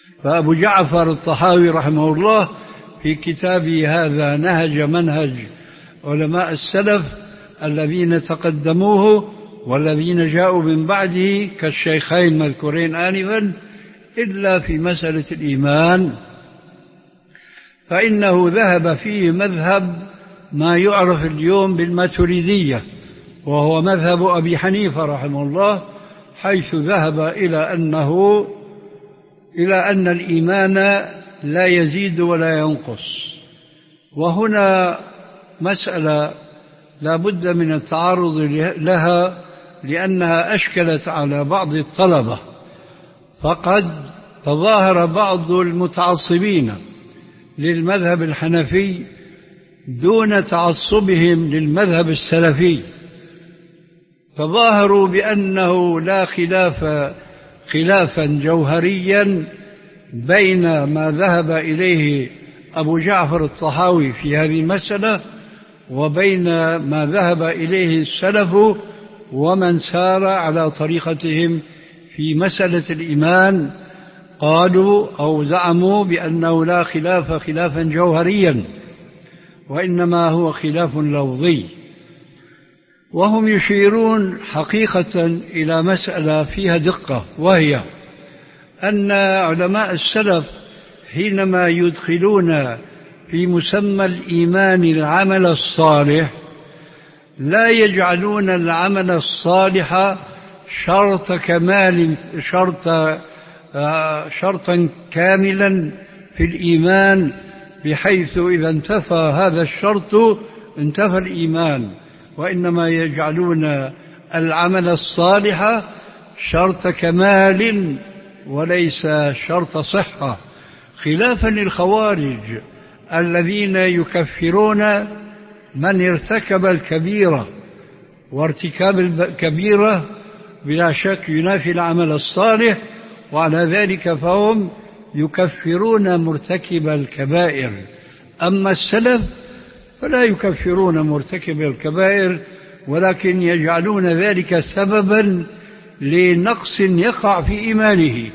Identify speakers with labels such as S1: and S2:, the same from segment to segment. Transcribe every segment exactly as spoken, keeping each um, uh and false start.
S1: فأبو جعفر الطحاوي رحمه الله في كتابه هذا نهج منهج علماء السلف الذين تقدموه والذين جاءوا من بعده كالشيخين مذكورين آنفا، إلا في مسألة الإيمان فإنه ذهب فيه مذهب ما يعرف اليوم بالماتريدية، وهو مذهب أبي حنيفة رحمه الله، حيث ذهب إلى أنه إلى أن الإيمان لا يزيد ولا ينقص. وهنا مسألة لا بد من التعرض لها لأنها أشكلت على بعض الطلبة، فقد تظاهر بعض المتعصبين للمذهب الحنفي دون تعصبهم للمذهب السلفي، تظاهروا بأنه لا خلاف خلافا جوهريا بين ما ذهب إليه أبو جعفر الطحاوي في هذه المسألة وبين ما ذهب إليه السلف ومن سار على طريقتهم في مسألة الإيمان. قالوا أو زعموا بأنه لا خلاف خلافا جوهريا، وإنما هو خلاف لفظي. وهم يشيرون حقيقة إلى مسألة فيها دقة، وهي أن علماء السلف حينما يدخلون في مسمى الإيمان العمل الصالح لا يجعلون العمل الصالح شرط كمال شرط شرطا كاملا في الإيمان، بحيث إذا انتفى هذا الشرط انتفى الإيمان، وإنما يجعلون العمل الصالح شرط كمال وليس شرط صحة، خلافا للخوارج الذين يكفرون من ارتكب الكبيرة، وارتكاب الكبيرة بلا شك ينافي العمل الصالح، وعلى ذلك فهم يكفرون مرتكب الكبائر. أما السلف فلا يكفرون مرتكب الكبائر، ولكن يجعلون ذلك سببا لنقص يقع في إيمانه.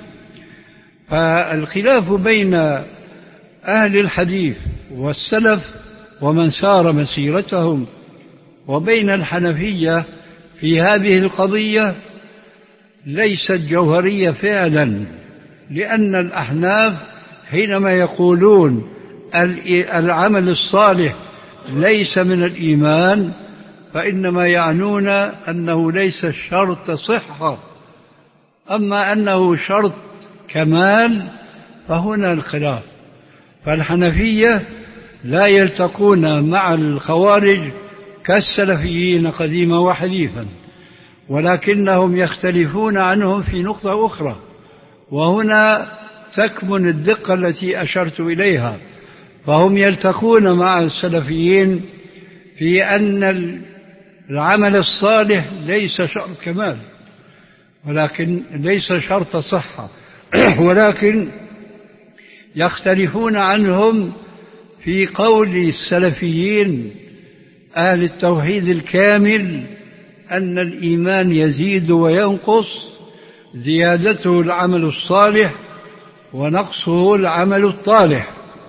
S1: فالخلاف بين أهل الحديث والسلف ومن سار مسيرتهم وبين الحنفية في هذه القضية ليست جوهرية فعلا، لأن الأحناف حينما يقولون العمل الصالح ليس من الإيمان فإنما يعنون أنه ليس شرط صحة، أما أنه شرط كمال فهنا الخلاف. فالحنفية لا يلتقون مع الخوارج كالسلفيين قديما وحديثا، ولكنهم يختلفون عنهم في نقطة أخرى، وهنا تكمن الدقة التي أشرت إليها. فهم يلتقون مع السلفيين في أن العمل الصالح ليس شرط كمال، ولكن ليس شرط صحة، ولكن يختلفون عنهم في قول السلفيين أهل التوحيد الكامل أن الإيمان يزيد وينقص، زيادته العمل الصالح ونقصه العمل الطالح.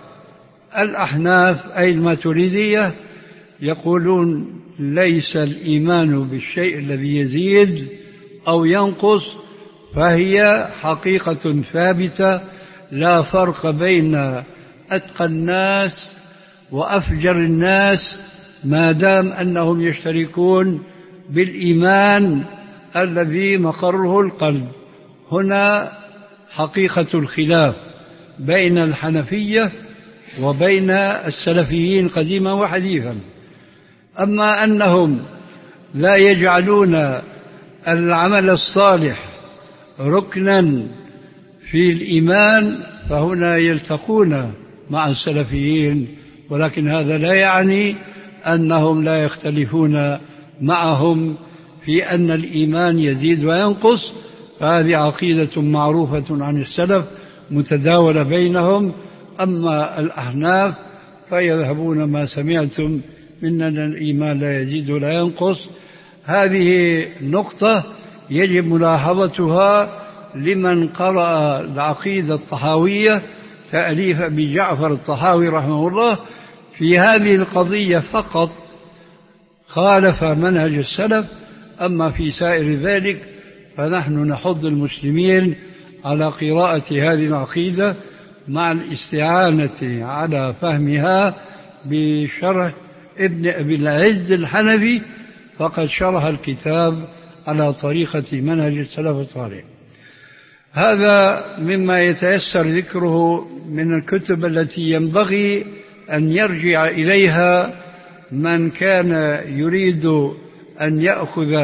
S1: الأحناف أي الماتريدية يقولون ليس الإيمان بالشيء الذي يزيد أو ينقص، فهي حقيقة ثابتة لا فرق بين أتقى الناس وأفجر الناس ما دام أنهم يشتركون بالإيمان الذي مقره القلب. هنا حقيقة الخلاف بين الحنفية وبين السلفيين قديما وحديثا. أما أنهم لا يجعلون العمل الصالح ركنا في الإيمان فهنا يلتقون مع السلفيين، ولكن هذا لا يعني أنهم لا يختلفون معهم في أن الإيمان يزيد وينقص. فهذه عقيدة معروفة عن السلف متداولة بينهم. أما الأحناف فيذهبون ما سمعتم من أن الإيمان لا يزيد ولا ينقص. هذه نقطة يجب ملاحظتها لمن قرأ العقيدة الطحاوية تأليف أبي جعفر الطحاوي رحمه الله في هذه القضية فقط خالف منهج السلف. أما في سائر ذلك فنحن نحض المسلمين على قراءة هذه العقيدة مع الاستعانة على فهمها بشرح ابن أبي العز الحنفي، فقد شرح الكتاب على طريقة منهج السلف الصالح. هذا مما يتيسر ذكره من الكتب التي ينبغي أن يرجع إليها من كان يريد أن يأخذ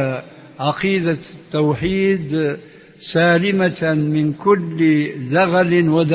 S1: عقيدة التوحيد سالمة من كل زغل ودغل.